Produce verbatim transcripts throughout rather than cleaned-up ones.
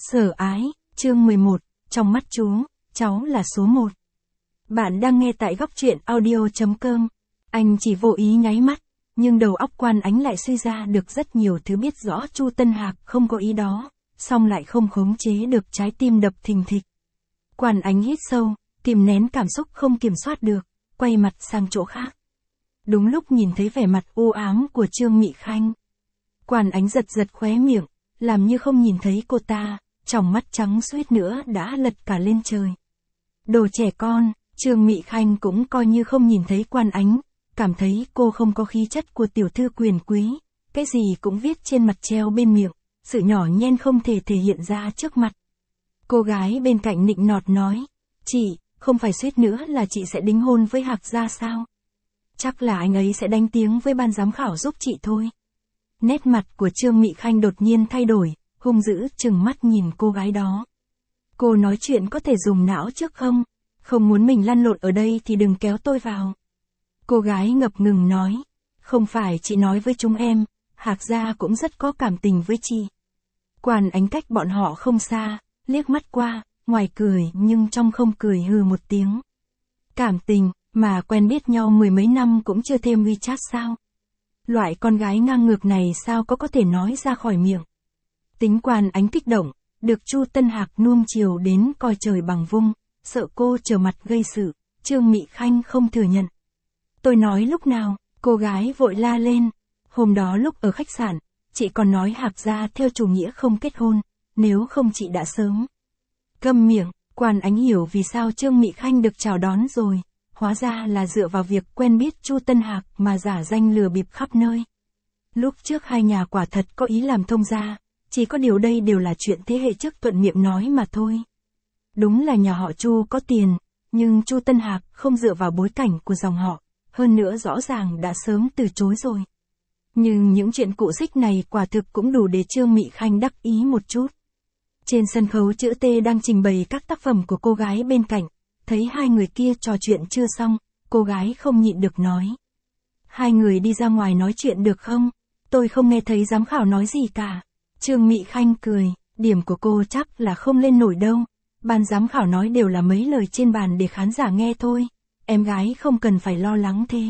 Sở ái, chương mười một, trong mắt chú, cháu là số một. Bạn đang nghe tại góc truyện audio chấm com. Anh chỉ vô ý nháy mắt, nhưng đầu óc Quan Ánh lại suy ra được rất nhiều thứ, biết rõ Chu Tân Hạc không có ý đó, song lại không khống chế được trái tim đập thình thịch. Quan Ánh hít sâu, kìm nén cảm xúc không kiểm soát được, quay mặt sang chỗ khác. Đúng lúc nhìn thấy vẻ mặt u ám của Trương Mị Khanh. Quan Ánh giật giật khóe miệng, làm như không nhìn thấy cô ta, tròng mắt trắng suýt nữa đã lật cả lên trời. Đồ trẻ con, Trương Mị Khanh cũng coi như không nhìn thấy Quan Ánh, cảm thấy cô không có khí chất của tiểu thư quyền quý, cái gì cũng viết trên mặt treo bên miệng, sự nhỏ nhen không thể thể hiện ra trước mặt. Cô gái bên cạnh nịnh nọt nói, chị, không phải suýt nữa là chị sẽ đính hôn với Hạc gia sao? Chắc là anh ấy sẽ đánh tiếng với ban giám khảo giúp chị thôi. Nét mặt của Trương Mị Khanh đột nhiên thay đổi, hung dữ trừng mắt nhìn cô gái đó. Cô nói chuyện có thể dùng não trước không? Không muốn mình lăn lộn ở đây thì đừng kéo tôi vào. Cô gái ngập ngừng nói, không phải chị nói với chúng em, Hạc gia cũng rất có cảm tình với chị. Quan Ánh cách bọn họ không xa, liếc mắt qua, ngoài cười nhưng trong không cười hừ một tiếng. Cảm tình, mà quen biết nhau mười mấy năm cũng chưa thêm WeChat sao? Loại con gái ngang ngược này sao có có thể nói ra khỏi miệng. Tính Quan Ánh kích động, được Chu Tân Hạc nuông chiều đến coi trời bằng vung, sợ cô trở mặt gây sự, Trương Mị Khanh không thừa nhận. Tôi nói lúc nào, cô gái vội la lên, hôm đó lúc ở khách sạn, chị còn nói Hạc gia theo chủ nghĩa không kết hôn, nếu không chị đã sớm. Câm miệng, Quan Ánh hiểu vì sao Trương Mị Khanh được chào đón rồi. Hóa ra là dựa vào việc quen biết Chu Tân Hạc mà giả danh lừa bịp khắp nơi. Lúc trước hai nhà quả thật có ý làm thông gia, chỉ có điều đây đều là chuyện thế hệ trước thuận miệng nói mà thôi. Đúng là nhà họ Chu có tiền, nhưng Chu Tân Hạc không dựa vào bối cảnh của dòng họ, hơn nữa rõ ràng đã sớm từ chối rồi. Nhưng những chuyện cụ xích này quả thực cũng đủ để Trương Mị Khanh đắc ý một chút. Trên sân khấu chữ T đang trình bày các tác phẩm của cô gái bên cạnh. Thấy hai người kia trò chuyện chưa xong, cô gái không nhịn được nói. Hai người đi ra ngoài nói chuyện được không? Tôi không nghe thấy giám khảo nói gì cả. Trương Mị Khanh cười, điểm của cô chắc là không lên nổi đâu. Ban giám khảo nói đều là mấy lời trên bàn để khán giả nghe thôi. Em gái không cần phải lo lắng thế.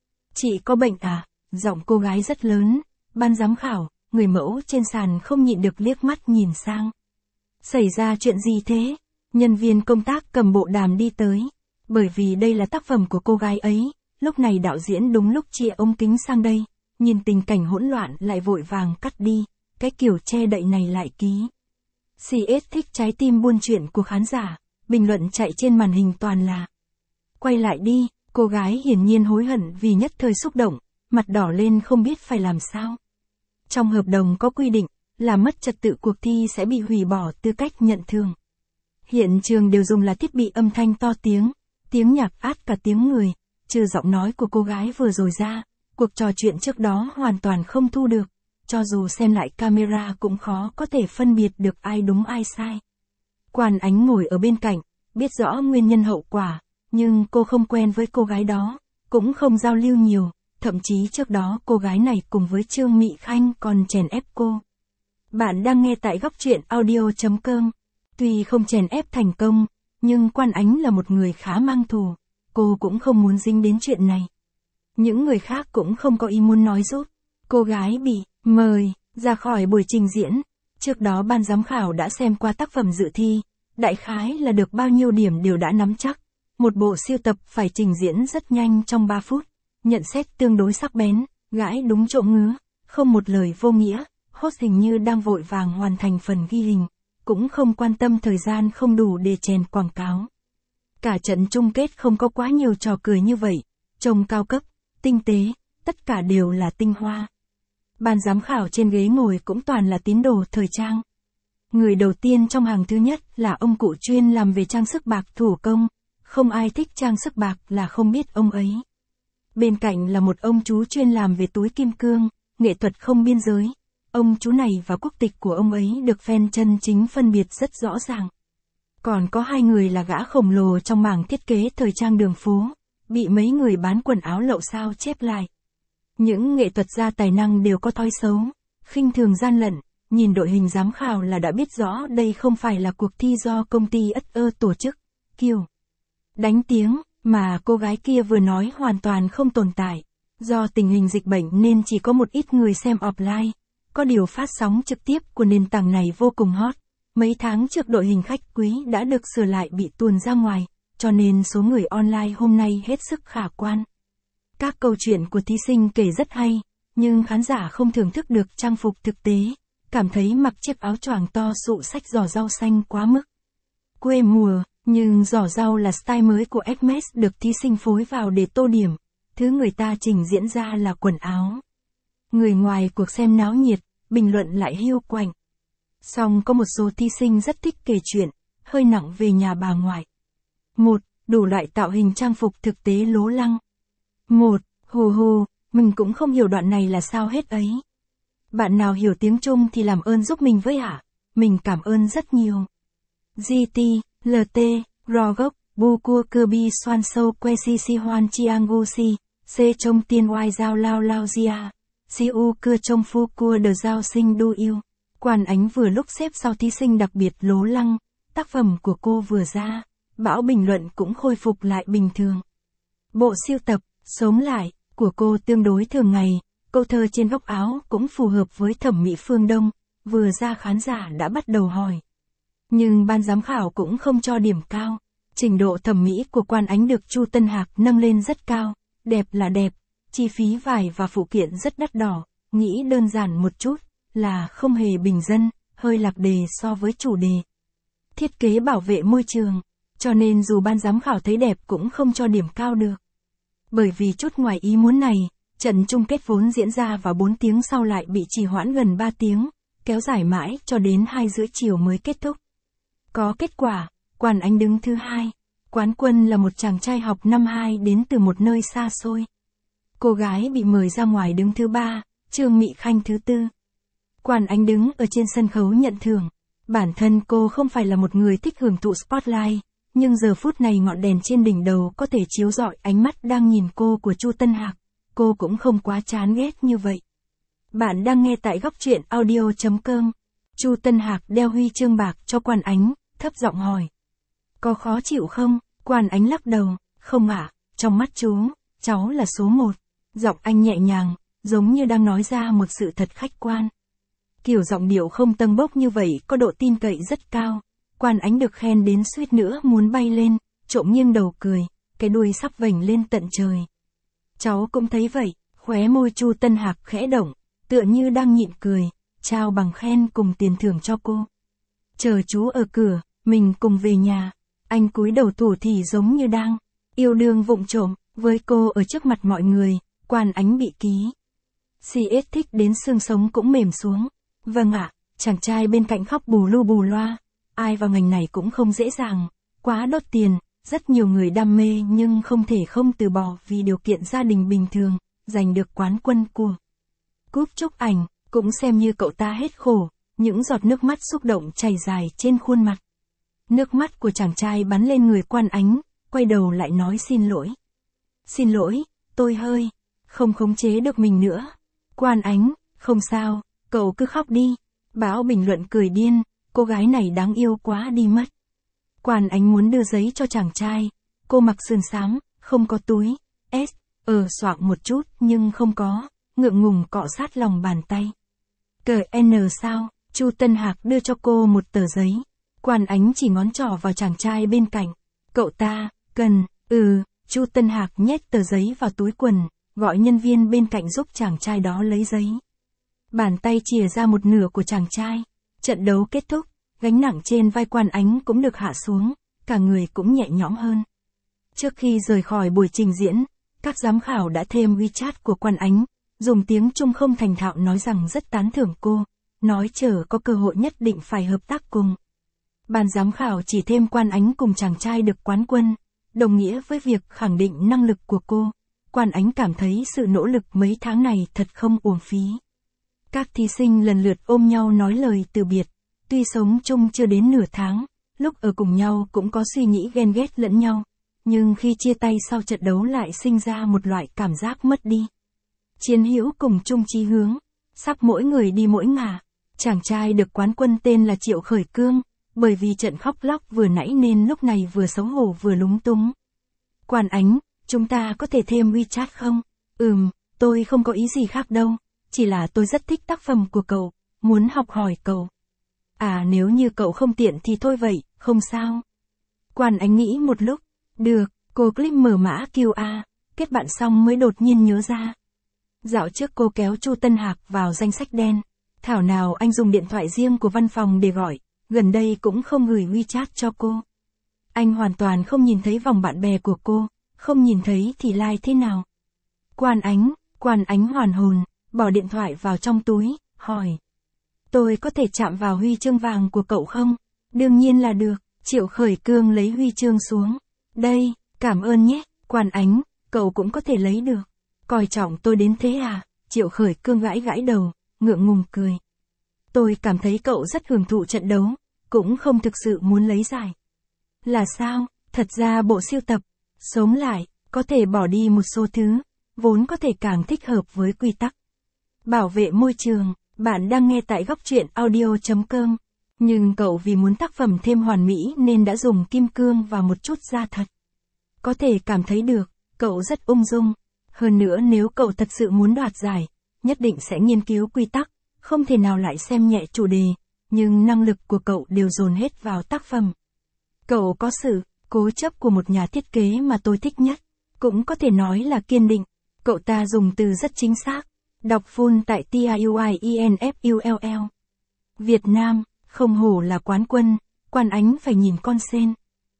Chị có bệnh à? Giọng cô gái rất lớn. Ban giám khảo, người mẫu trên sàn không nhịn được liếc mắt nhìn sang. Xảy ra chuyện gì thế? Nhân viên công tác cầm bộ đàm đi tới. Bởi vì đây là tác phẩm của cô gái ấy, lúc này đạo diễn đúng lúc chia ống kính sang đây, nhìn tình cảnh hỗn loạn lại vội vàng cắt đi, cái kiểu che đậy này lại ký. xê ét thích trái tim buôn chuyện của khán giả, bình luận chạy trên màn hình toàn là. Quay lại đi, cô gái hiển nhiên hối hận vì nhất thời xúc động, mặt đỏ lên không biết phải làm sao. Trong hợp đồng có quy định, là mất trật tự cuộc thi sẽ bị hủy bỏ tư cách nhận thưởng. Hiện trường đều dùng là thiết bị âm thanh to tiếng, tiếng nhạc át cả tiếng người, trừ giọng nói của cô gái vừa rồi ra, cuộc trò chuyện trước đó hoàn toàn không thu được, cho dù xem lại camera cũng khó có thể phân biệt được ai đúng ai sai. Quan Ánh ngồi ở bên cạnh, biết rõ nguyên nhân hậu quả, nhưng cô không quen với cô gái đó, cũng không giao lưu nhiều, thậm chí trước đó cô gái này cùng với Trương Mị Khanh còn chèn ép cô. Bạn đang nghe tại góc truyện audio chấm com. Tuy không chèn ép thành công, nhưng Quan Ánh là một người khá mang thù, cô cũng không muốn dính đến chuyện này. Những người khác cũng không có ý muốn nói giúp. Cô gái bị mời ra khỏi buổi trình diễn. Trước đó ban giám khảo đã xem qua tác phẩm dự thi, đại khái là được bao nhiêu điểm đều đã nắm chắc. Một bộ siêu tập phải trình diễn rất nhanh trong ba phút, nhận xét tương đối sắc bén, gãi đúng chỗ ngứa, không một lời vô nghĩa, host hình như đang vội vàng hoàn thành phần ghi hình. Cũng không quan tâm thời gian không đủ để chèn quảng cáo. Cả trận chung kết không có quá nhiều trò cười như vậy, trông cao cấp, tinh tế, tất cả đều là tinh hoa. Ban giám khảo trên ghế ngồi cũng toàn là tín đồ thời trang. Người đầu tiên trong hàng thứ nhất là ông cụ chuyên làm về trang sức bạc thủ công, không ai thích trang sức bạc là không biết ông ấy. Bên cạnh là một ông chú chuyên làm về túi kim cương, nghệ thuật không biên giới. Ông chú này và quốc tịch của ông ấy được fan chân chính phân biệt rất rõ ràng. Còn có hai người là gã khổng lồ trong mảng thiết kế thời trang đường phố, bị mấy người bán quần áo lậu sao chép lại. Những nghệ thuật gia tài năng đều có thói xấu, khinh thường gian lận, nhìn đội hình giám khảo là đã biết rõ đây không phải là cuộc thi do công ty ét e tổ chức, kiểu đánh tiếng, mà cô gái kia vừa nói hoàn toàn không tồn tại. Do tình hình dịch bệnh nên chỉ có một ít người xem offline, có điều phát sóng trực tiếp của nền tảng này vô cùng hot. Mấy tháng trước đội hình khách quý đã được sửa lại bị tuồn ra ngoài, cho nên số người online hôm nay hết sức khả quan. Các câu chuyện của thí sinh kể rất hay, nhưng khán giả không thưởng thức được trang phục thực tế, cảm thấy mặc chiếc áo choàng to sụ xách giỏ rau xanh quá mức. Quê mùa, nhưng giỏ rau là style mới của Hermes được thí sinh phối vào để tô điểm, thứ người ta trình diễn ra là quần áo. Người ngoài cuộc xem náo nhiệt, bình luận lại hiu quạnh. Song có một số thí sinh rất thích kể chuyện, hơi nặng về nhà bà ngoại. Một, đủ loại tạo hình trang phục thực tế lố lăng. Một, hù hù, mình cũng không hiểu đoạn này là sao hết ấy. Bạn nào hiểu tiếng Trung thì làm ơn giúp mình với ạ, mình cảm ơn rất nhiều. giê tê, lờ tê, Rogok, Bu Cua Cơ Bi Xoan Sâu Que Si Si Hoan Chiang Gu Si, C Trông Tiên Oai Giao Lao Lao Gia, Si U Cưa Trông Phu Cua Đờ Giao Sinh Đu Yêu. Quan Ánh vừa lúc xếp sau thí sinh đặc biệt lố lăng, tác phẩm của cô vừa ra, bão bình luận cũng khôi phục lại bình thường. Bộ siêu tập, Sống Lại, của cô tương đối thường ngày, câu thơ trên góc áo cũng phù hợp với thẩm mỹ phương Đông, vừa ra khán giả đã bắt đầu hỏi. Nhưng ban giám khảo cũng không cho điểm cao, trình độ thẩm mỹ của Quan Ánh được Chu Tân Hạc nâng lên rất cao, đẹp là đẹp, chi phí vải và phụ kiện rất đắt đỏ, nghĩ đơn giản một chút, là không hề bình dân, hơi lạc đề so với chủ đề. Thiết kế bảo vệ môi trường, cho nên dù ban giám khảo thấy đẹp cũng không cho điểm cao được. Bởi vì chút ngoài ý muốn này, trận chung kết vốn diễn ra vào bốn tiếng sau lại bị trì hoãn gần ba tiếng, kéo dài mãi cho đến hai rưỡi chiều mới kết thúc. Có kết quả, Quan Ánh đứng thứ hai, quán quân là một chàng trai học năm hai đến từ một nơi xa xôi. Cô gái bị mời ra ngoài đứng thứ ba, Trương Mị Khanh thứ tư. Quan Ánh đứng ở trên sân khấu nhận thưởng. Bản thân cô không phải là một người thích hưởng thụ spotlight, nhưng giờ phút này ngọn đèn trên đỉnh đầu có thể chiếu rọi ánh mắt đang nhìn cô của Chu Tân Hạc, cô cũng không quá chán ghét như vậy. Bạn đang nghe tại góc truyện audio chấm com. Chu Tân Hạc đeo huy chương bạc cho Quan Ánh, thấp giọng hỏi. Có khó chịu không? Quan Ánh lắc đầu, không ạ, trong mắt chú, cháu là số một. Giọng anh nhẹ nhàng, giống như đang nói ra một sự thật khách quan. Kiểu giọng điệu không tâng bốc như vậy có độ tin cậy rất cao. Quan Ánh được khen đến suýt nữa muốn bay lên, trộm nghiêng đầu cười, cái đuôi sắp vểnh lên tận trời. Cháu cũng thấy vậy, khóe môi Chu Tân Hạc khẽ động, tựa như đang nhịn cười, trao bằng khen cùng tiền thưởng cho cô. Chờ chú ở cửa, mình cùng về nhà. Anh cúi đầu thủ thì giống như đang yêu đương vụng trộm với cô ở trước mặt mọi người. Quan Ánh bị ký xê ét thích đến xương sống cũng mềm xuống. Vâng ạ, chàng trai bên cạnh khóc bù lu bù loa. Ai vào ngành này cũng không dễ dàng, quá đốt tiền, rất nhiều người đam mê nhưng không thể không từ bỏ vì điều kiện gia đình bình thường, giành được quán quân của cúp chụp ảnh, cũng xem như cậu ta hết khổ, những giọt nước mắt xúc động chảy dài trên khuôn mặt. Nước mắt của chàng trai bắn lên người Quan Ánh, quay đầu lại nói xin lỗi. Xin lỗi, tôi hơi không khống chế được mình nữa. Quan Ánh, không sao, cậu cứ khóc đi. Báo bình luận cười điên, cô gái này đáng yêu quá đi mất. Quan Ánh muốn đưa giấy cho chàng trai, cô mặc sườn xám, không có túi, S, ờ soạng một chút nhưng không có, ngượng ngùng cọ sát lòng bàn tay. Cờ N sao, Chu Tân Hạc đưa cho cô một tờ giấy. Quan Ánh chỉ ngón trỏ vào chàng trai bên cạnh. Cậu ta, cần, ừ, Chu Tân Hạc nhét tờ giấy vào túi quần, gọi nhân viên bên cạnh giúp chàng trai đó lấy giấy. Bàn tay chìa ra một nửa của chàng trai. Trận đấu kết thúc, gánh nặng trên vai Quan Ánh cũng được hạ xuống, cả người cũng nhẹ nhõm hơn. Trước khi rời khỏi buổi trình diễn, các giám khảo đã thêm WeChat của Quan Ánh, dùng tiếng Trung không thành thạo nói rằng rất tán thưởng cô, nói chờ có cơ hội nhất định phải hợp tác cùng. Ban giám khảo chỉ thêm Quan Ánh cùng chàng trai được quán quân, đồng nghĩa với việc khẳng định năng lực của cô. Quan Ánh cảm thấy sự nỗ lực mấy tháng này thật không uổng phí. Các thí sinh lần lượt ôm nhau nói lời từ biệt, tuy sống chung chưa đến nửa tháng, lúc ở cùng nhau cũng có suy nghĩ ghen ghét lẫn nhau, nhưng khi chia tay sau trận đấu lại sinh ra một loại cảm giác mất đi. Chiến hữu cùng chung chí hướng, sắp mỗi người đi mỗi ngả. Chàng trai được quán quân tên là Triệu Khởi Cương, bởi vì trận khóc lóc vừa nãy nên lúc này vừa xấu hổ vừa lúng túng. Quan Ánh, chúng ta có thể thêm WeChat không? Ừm, tôi không có ý gì khác đâu, chỉ là tôi rất thích tác phẩm của cậu, muốn học hỏi cậu. À nếu như cậu không tiện thì thôi vậy, không sao. Quan Ánh nghĩ một lúc, được, cô click mở mã quy rờ, kết bạn xong mới đột nhiên nhớ ra. Dạo trước cô kéo Chu Tân Hạc vào danh sách đen, thảo nào anh dùng điện thoại riêng của văn phòng để gọi, gần đây cũng không gửi WeChat cho cô. Anh hoàn toàn không nhìn thấy vòng bạn bè của cô, không nhìn thấy thì like thế nào. Quan Ánh, Quan Ánh hoàn hồn, bỏ điện thoại vào trong túi, hỏi. Tôi có thể chạm vào huy chương vàng của cậu không? Đương nhiên là được, Triệu Khởi Cương lấy huy chương xuống. Đây, cảm ơn nhé, Quan Ánh, cậu cũng có thể lấy được. Coi trọng tôi đến thế à? Triệu Khởi Cương gãi gãi đầu, ngượng ngùng cười. Tôi cảm thấy cậu rất hưởng thụ trận đấu, cũng không thực sự muốn lấy giải. Là sao? Thật ra bộ sưu tập, sống lại, có thể bỏ đi một số thứ, vốn có thể càng thích hợp với quy tắc. Bảo vệ môi trường, bạn đang nghe tại góc truyện audio chấm com. Nhưng cậu vì muốn tác phẩm thêm hoàn mỹ nên đã dùng kim cương và một chút da thật. Có thể cảm thấy được, cậu rất ung dung. Hơn nữa nếu cậu thật sự muốn đoạt giải, nhất định sẽ nghiên cứu quy tắc, không thể nào lại xem nhẹ chủ đề, nhưng năng lực của cậu đều dồn hết vào tác phẩm. Cậu có sự cố chấp của một nhà thiết kế mà tôi thích nhất, cũng có thể nói là kiên định. Cậu ta dùng từ rất chính xác, đọc full tại T I U I E N F U L L. Việt Nam, không hổ là quán quân, Quan Ánh phải nhìn con sen.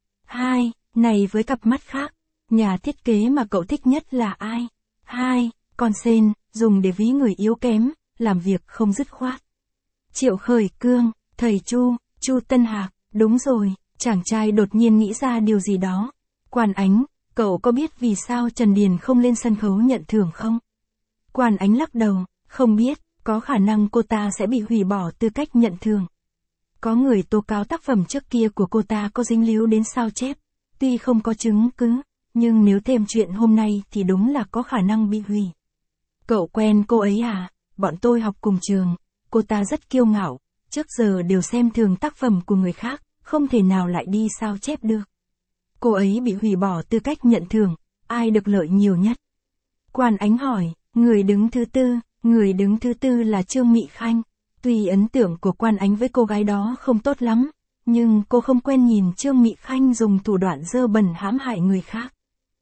Hai, này với cặp mắt khác, nhà thiết kế mà cậu thích nhất là ai? Hai, con sen, dùng để ví người yếu kém, làm việc không dứt khoát. Triệu Khởi Cương, thầy Chu, Chu Tân Hạc, đúng rồi, chàng trai đột nhiên nghĩ ra điều gì đó. Quan Ánh, cậu có biết vì sao Trần Điền không lên sân khấu nhận thưởng không? Quan Ánh lắc đầu, không biết, có khả năng cô ta sẽ bị hủy bỏ tư cách nhận thưởng. Có người tố cáo tác phẩm trước kia của cô ta có dính líu đến sao chép, tuy không có chứng cứ, nhưng nếu thêm chuyện hôm nay thì đúng là có khả năng bị hủy. Cậu quen cô ấy à? Bọn tôi học cùng trường, cô ta rất kiêu ngạo, trước giờ đều xem thường tác phẩm của người khác, không thể nào lại đi sao chép được. Cô ấy bị hủy bỏ tư cách nhận thưởng, ai được lợi nhiều nhất? Quan Ánh hỏi, người đứng thứ tư, người đứng thứ tư là Trương Mị Khanh. Tuy ấn tượng của Quan Ánh với cô gái đó không tốt lắm, nhưng cô không quen nhìn Trương Mị Khanh dùng thủ đoạn dơ bẩn hãm hại người khác.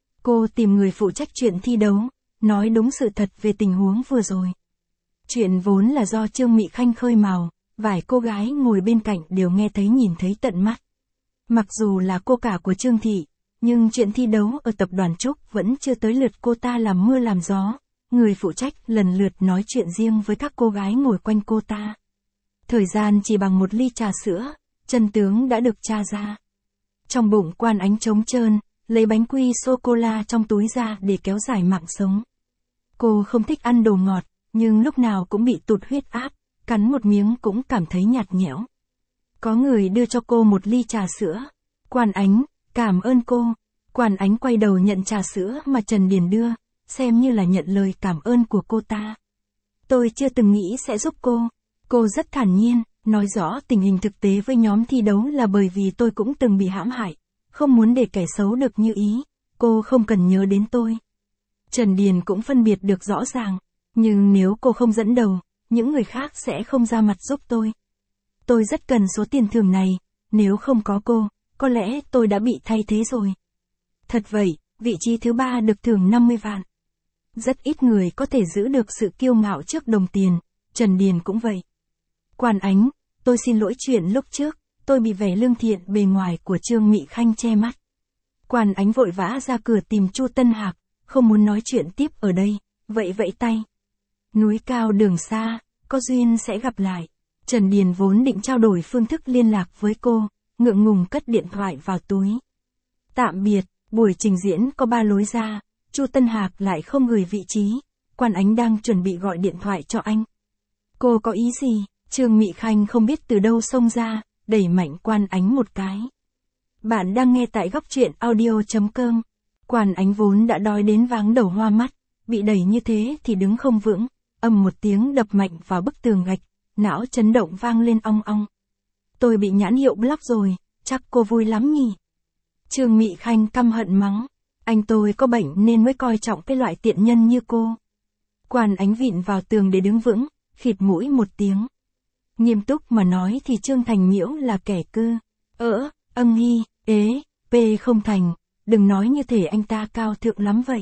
Cô tìm người phụ trách chuyện thi đấu, nói đúng sự thật về tình huống vừa rồi. Chuyện vốn là do Trương Mị Khanh khơi mào, vài cô gái ngồi bên cạnh đều nghe thấy nhìn thấy tận mắt. Mặc dù là cô cả của Trương Thị, nhưng chuyện thi đấu ở tập đoàn Trúc vẫn chưa tới lượt cô ta làm mưa làm gió. Người phụ trách lần lượt nói chuyện riêng với các cô gái ngồi quanh cô ta. Thời gian chỉ bằng một ly trà sữa, chân tướng đã được tra ra. Trong bụng Quan Ánh trống trơn, lấy bánh quy sô-cô-la trong túi ra để kéo dài mạng sống. Cô không thích ăn đồ ngọt, nhưng lúc nào cũng bị tụt huyết áp, cắn một miếng cũng cảm thấy nhạt nhẽo. Có người đưa cho cô một ly trà sữa. Quan Ánh, cảm ơn cô. Quan Ánh quay đầu nhận trà sữa mà Trần Điền đưa, xem như là nhận lời cảm ơn của cô ta. Tôi chưa từng nghĩ sẽ giúp cô. Cô rất thản nhiên, nói rõ tình hình thực tế với nhóm thi đấu là bởi vì tôi cũng từng bị hãm hại, không muốn để kẻ xấu được như ý, cô không cần nhớ đến tôi. Trần Điền cũng phân biệt được rõ ràng, nhưng nếu cô không dẫn đầu, những người khác sẽ không ra mặt giúp tôi. Tôi rất cần số tiền thưởng này, nếu không có cô, có lẽ tôi đã bị thay thế rồi. Thật vậy, vị trí thứ ba được thưởng năm mươi vạn. Rất ít người có thể giữ được sự kiêu ngạo trước đồng tiền, Trần Điền cũng vậy. Quan Ánh, tôi xin lỗi chuyện lúc trước, tôi bị vẻ lương thiện bề ngoài của Trương Mị Khanh che mắt. Quan Ánh vội vã ra cửa tìm Chu Tân Hạc, không muốn nói chuyện tiếp ở đây, vậy vẫy tay. Núi cao đường xa, có duyên sẽ gặp lại. Trần Điền vốn định trao đổi phương thức liên lạc với cô, ngượng ngùng cất điện thoại vào túi. Tạm biệt, buổi trình diễn có ba lối ra, Chu Tân Hạc lại không gửi vị trí, Quan Ánh đang chuẩn bị gọi điện thoại cho anh. Cô có ý gì? Trương Mị Khanh không biết từ đâu xông ra, đẩy mạnh Quan Ánh một cái. Bạn đang nghe tại góc truyện audio chấm com. Quan Ánh vốn đã đói đến váng đầu hoa mắt, bị đẩy như thế thì đứng không vững, ầm một tiếng đập mạnh vào bức tường gạch, não chấn động vang lên ong ong. Tôi bị nhãn hiệu block rồi, chắc cô vui lắm nhỉ. Trương Mị Khanh căm hận mắng, anh tôi có bệnh nên mới coi trọng cái loại tiện nhân như cô. Quan Ánh vịn vào tường để đứng vững, khịt mũi một tiếng. Nghiêm túc mà nói thì Trương Thành Nhiễu là kẻ cư. Ỡ, âng hi, ế, pê không thành, đừng nói như thể anh ta cao thượng lắm vậy.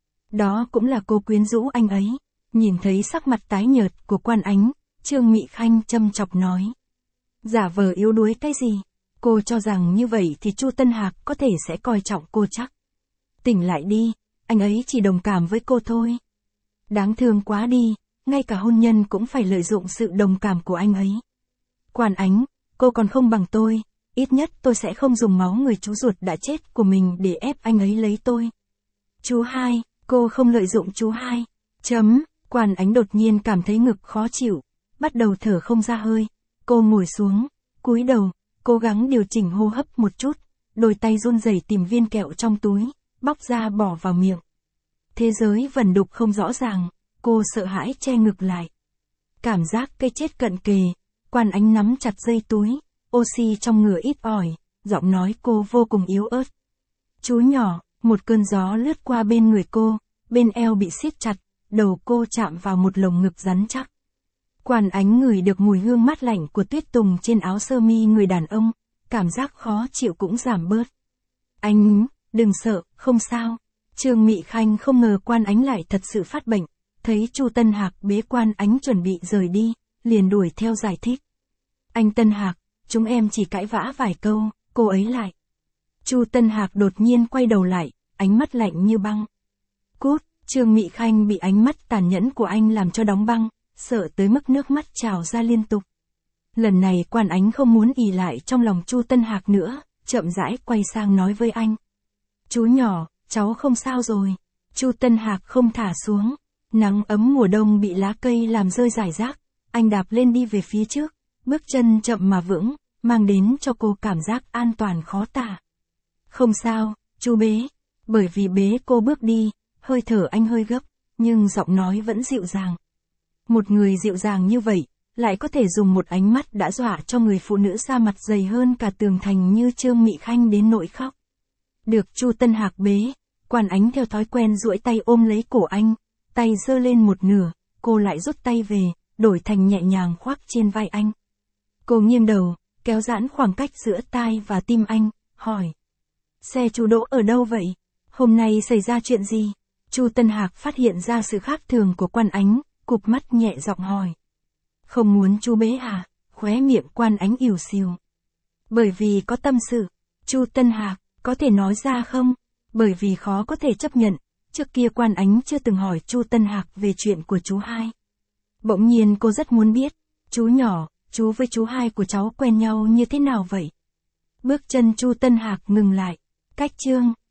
Đó cũng là cô quyến rũ anh ấy. Nhìn thấy sắc mặt tái nhợt của Quan Ánh, Trương Mị Khanh châm chọc nói. Giả vờ yếu đuối cái gì? Cô cho rằng như vậy thì Chu Tân Hạc có thể sẽ coi trọng cô chắc. Tỉnh lại đi, anh ấy chỉ đồng cảm với cô thôi. Đáng thương quá đi, ngay cả hôn nhân cũng phải lợi dụng sự đồng cảm của anh ấy. Quan Ánh, cô còn không bằng tôi, ít nhất tôi sẽ không dùng máu người chú ruột đã chết của mình để ép anh ấy lấy tôi. Chú hai, cô không lợi dụng chú hai. Chấm, Quan Ánh đột nhiên cảm thấy ngực khó chịu, bắt đầu thở không ra hơi. Cô ngồi xuống, cúi đầu, cố gắng điều chỉnh hô hấp một chút, đôi tay run rẩy tìm viên kẹo trong túi, bóc ra bỏ vào miệng. Thế giới vẩn đục không rõ ràng, cô sợ hãi che ngực lại. Cảm giác cây chết cận kề, Quan Ánh nắm chặt dây túi, oxy trong người ít ỏi, giọng nói cô vô cùng yếu ớt. Chú nhỏ, một cơn gió lướt qua bên người cô, bên eo bị siết chặt, đầu cô chạm vào một lồng ngực rắn chắc. Quan Ánh ngửi được mùi hương mát lạnh của tuyết tùng trên áo sơ mi người đàn ông, cảm giác khó chịu cũng giảm bớt. Anh, đừng sợ, không sao. Trương Mị Khanh không ngờ Quan Ánh lại thật sự phát bệnh, thấy Chu Tân Hạc bế Quan Ánh chuẩn bị rời đi, liền đuổi theo giải thích. Anh Tân Hạc, chúng em chỉ cãi vã vài câu, cô ấy lại. Chu Tân Hạc đột nhiên quay đầu lại, ánh mắt lạnh như băng. Cút, Trương Mị Khanh bị ánh mắt tàn nhẫn của anh làm cho đóng băng, sợ tới mức nước mắt trào ra liên tục. Lần này Quan Ánh không muốn ì lại trong lòng Chu Tân Hạc nữa, chậm rãi quay sang nói với anh. Chú nhỏ, cháu không sao rồi. Chu Tân Hạc không thả xuống. Nắng ấm mùa đông bị lá cây làm rơi rải rác. Anh đạp lên đi về phía trước, bước chân chậm mà vững, mang đến cho cô cảm giác an toàn khó tả. Không sao, chú bế. Bởi vì bế cô bước đi, hơi thở anh hơi gấp, nhưng giọng nói vẫn dịu dàng. Một người dịu dàng như vậy, lại có thể dùng một ánh mắt đã dọa cho người phụ nữ da mặt dày hơn cả tường thành như Trương Mị Khanh đến nỗi khóc. Được Chu Tân Hạc bế, Quan Ánh theo thói quen duỗi tay ôm lấy cổ anh, tay giơ lên một nửa, cô lại rút tay về, đổi thành nhẹ nhàng khoác trên vai anh. Cô nghiêng đầu, kéo giãn khoảng cách giữa tai và tim anh, hỏi. Xe chú đỗ ở đâu vậy? Hôm nay xảy ra chuyện gì? Chu Tân Hạc phát hiện ra sự khác thường của Quan Ánh, cụp mắt nhẹ giọng hỏi. Không muốn chú bế à? Khóe miệng Quan Ánh ỉu xìu. Bởi vì có tâm sự. Chu Tân Hạc, có thể nói ra không? Bởi vì khó có thể chấp nhận, trước kia Quan Ánh chưa từng hỏi Chu Tân Hạc về chuyện của chú hai. Bỗng nhiên cô rất muốn biết, chú nhỏ, chú với chú hai của cháu quen nhau như thế nào vậy? Bước chân Chu Tân Hạc ngừng lại, cách Trương